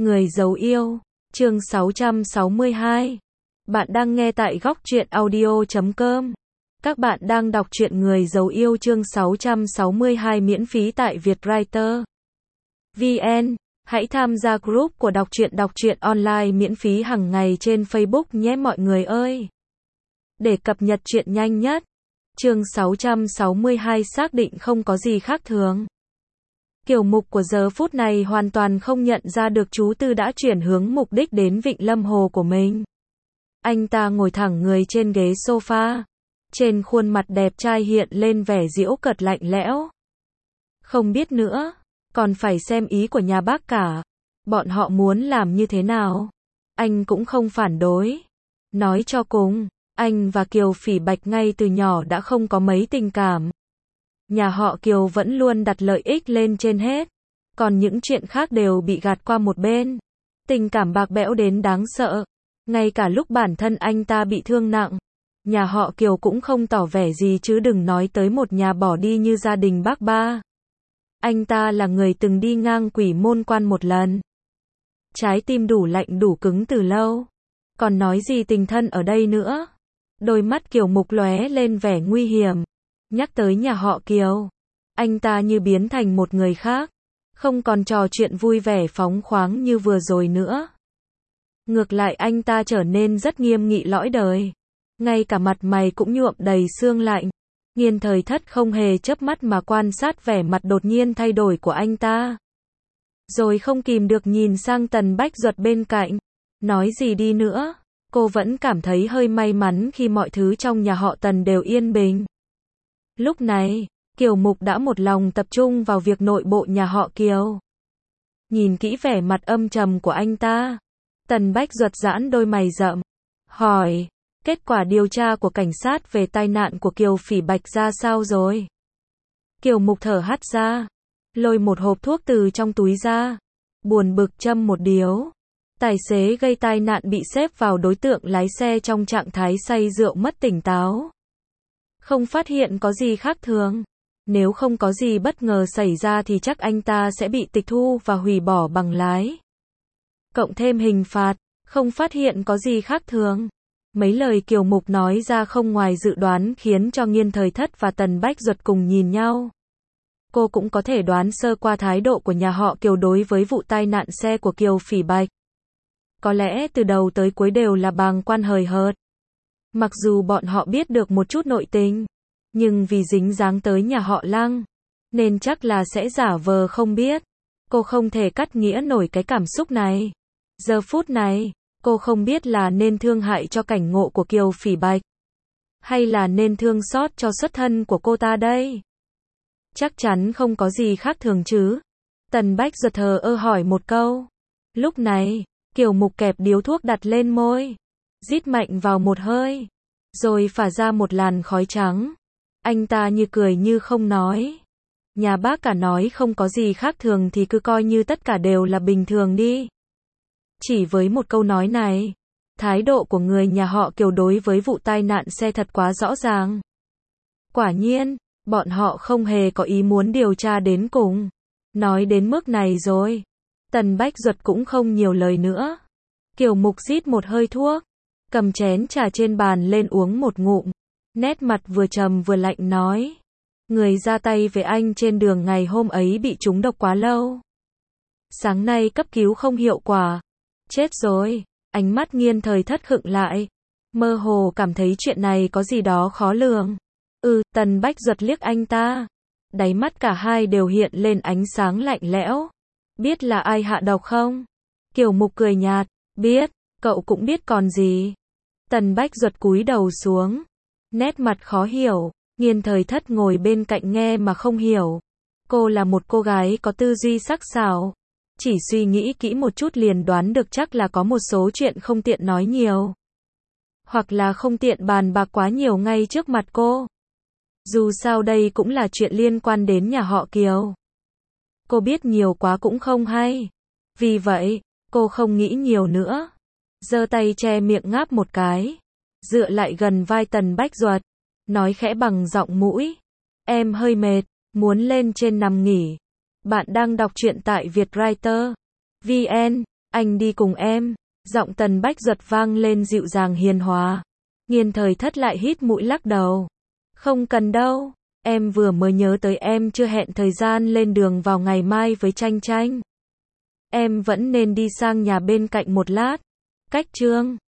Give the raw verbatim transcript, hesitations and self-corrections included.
Người giấu yêu, chương sáu trăm sáu mươi hai. Bạn đang nghe tại góc truyện audio chấm com. Các bạn đang đọc truyện Người giấu yêu chương sáu trăm sáu mươi hai miễn phí tại Vietwriter vê en. Hãy tham gia group của đọc truyện đọc truyện online miễn phí hàng ngày trên Facebook nhé mọi người ơi. Để cập nhật truyện nhanh nhất. Chương sáu trăm sáu mươi hai xác định không có gì khác thường. Kiều Mục của giờ phút này hoàn toàn không nhận ra được chú Tư đã chuyển hướng mục đích đến Vịnh Lâm Hồ của mình. Anh ta ngồi thẳng người trên ghế sofa. Trên khuôn mặt đẹp trai hiện lên vẻ giễu cợt lạnh lẽo. Không biết nữa, còn phải xem ý của nhà bác cả. Bọn họ muốn làm như thế nào? Anh cũng không phản đối. Nói cho cùng, anh và Kiều Phỉ Bạch ngay từ nhỏ đã không có mấy tình cảm. Nhà họ Kiều vẫn luôn đặt lợi ích lên trên hết. Còn những chuyện khác đều bị gạt qua một bên. Tình cảm bạc bẽo đến đáng sợ. Ngay cả lúc bản thân anh ta bị thương nặng, nhà họ Kiều cũng không tỏ vẻ gì chứ đừng nói tới một nhà bỏ đi như gia đình bác ba. Anh ta là người từng đi ngang Quỷ Môn Quan một lần. Trái tim đủ lạnh đủ cứng từ lâu. Còn nói gì tình thân ở đây nữa. Đôi mắt Kiều Mục lóe lên vẻ nguy hiểm. Nhắc tới nhà họ Kiều, anh ta như biến thành một người khác. Không còn trò chuyện vui vẻ phóng khoáng như vừa rồi nữa. Ngược lại anh ta trở nên rất nghiêm nghị lõi đời. Ngay cả mặt mày cũng nhuộm đầy sương lạnh. Nghiên Thời Thất không hề chớp mắt mà quan sát vẻ mặt đột nhiên thay đổi của anh ta. Rồi không kìm được nhìn sang Tần Bách Duật bên cạnh. Nói gì đi nữa, cô vẫn cảm thấy hơi may mắn khi mọi thứ trong nhà họ Tần đều yên bình. Lúc này, Kiều Mục đã một lòng tập trung vào việc nội bộ nhà họ Kiều. Nhìn kỹ vẻ mặt âm trầm của anh ta, Tần Bách Duật giãn đôi mày rậm, hỏi, kết quả điều tra của cảnh sát về tai nạn của Kiều Phỉ Bạch ra sao rồi? Kiều Mục thở hắt ra, lôi một hộp thuốc từ trong túi ra, buồn bực châm một điếu. Tài xế gây tai nạn bị xếp vào đối tượng lái xe trong trạng thái say rượu mất tỉnh táo. Không phát hiện có gì khác thường. Nếu không có gì bất ngờ xảy ra thì chắc anh ta sẽ bị tịch thu và hủy bỏ bằng lái. Cộng thêm hình phạt, không phát hiện có gì khác thường. Mấy lời Kiều Mục nói ra không ngoài dự đoán khiến cho Nghiên Thời Thất và Tần Bách Duật cùng nhìn nhau. Cô cũng có thể đoán sơ qua thái độ của nhà họ Kiều đối với vụ tai nạn xe của Kiều Phỉ Bạch. Có lẽ từ đầu tới cuối đều là bàng quan hời hợt. Mặc dù bọn họ biết được một chút nội tình, nhưng vì dính dáng tới nhà họ Lăng, nên chắc là sẽ giả vờ không biết. Cô không thể cắt nghĩa nổi cái cảm xúc này. Giờ phút này, cô không biết là nên thương hại cho cảnh ngộ của Kiều Phỉ Bạch, hay là nên thương xót cho xuất thân của cô ta đây. Chắc chắn không có gì khác thường chứ. Tần Bách Duật thờ ơ hỏi một câu. Lúc này, Kiều Mục kẹp điếu thuốc đặt lên môi, rít mạnh vào một hơi, rồi phả ra một làn khói trắng. Anh ta như cười như không nói. Nhà bác cả nói không có gì khác thường thì cứ coi như tất cả đều là bình thường đi. Chỉ với một câu nói này, thái độ của người nhà họ Kiều đối với vụ tai nạn xe thật quá rõ ràng. Quả nhiên, bọn họ không hề có ý muốn điều tra đến cùng. Nói đến mức này rồi, Tần Bách Duật cũng không nhiều lời nữa. Kiều Mục rít một hơi thuốc, cầm chén trà trên bàn lên uống một ngụm. Nét mặt vừa trầm vừa lạnh nói. Người ra tay với anh trên đường ngày hôm ấy bị trúng độc quá lâu. Sáng nay cấp cứu không hiệu quả. Chết rồi. Ánh mắt Nghiên Thời Thất khựng lại. Mơ hồ cảm thấy chuyện này có gì đó khó lường. Ừ, Tần Bách Duật liếc anh ta. Đáy mắt cả hai đều hiện lên ánh sáng lạnh lẽo. Biết là ai hạ độc không? Kiều Mục cười nhạt. Biết, cậu cũng biết còn gì. Tần Bách Duật cúi đầu xuống. Nét mặt khó hiểu. Nghiên Thời Thất ngồi bên cạnh nghe mà không hiểu. Cô là một cô gái có tư duy sắc sảo. Chỉ suy nghĩ kỹ một chút liền đoán được chắc là có một số chuyện không tiện nói nhiều. Hoặc là không tiện bàn bạc quá nhiều ngay trước mặt cô. Dù sao đây cũng là chuyện liên quan đến nhà họ Kiều. Cô biết nhiều quá cũng không hay. Vì vậy, cô không nghĩ nhiều nữa. Giơ tay che miệng ngáp một cái. Dựa lại gần vai Tần Bách Duật. Nói khẽ bằng giọng mũi. Em hơi mệt, muốn lên trên nằm nghỉ. Bạn đang đọc truyện tại Vietwriter vê en. Anh đi cùng em. Giọng Tần Bách Duật vang lên dịu dàng hiền hòa. Nghiên Thời Thất lại hít mũi lắc đầu. Không cần đâu. Em vừa mới nhớ tới em chưa hẹn thời gian lên đường vào ngày mai với Tranh Tranh. Em vẫn nên đi sang nhà bên cạnh một lát. Cách Trương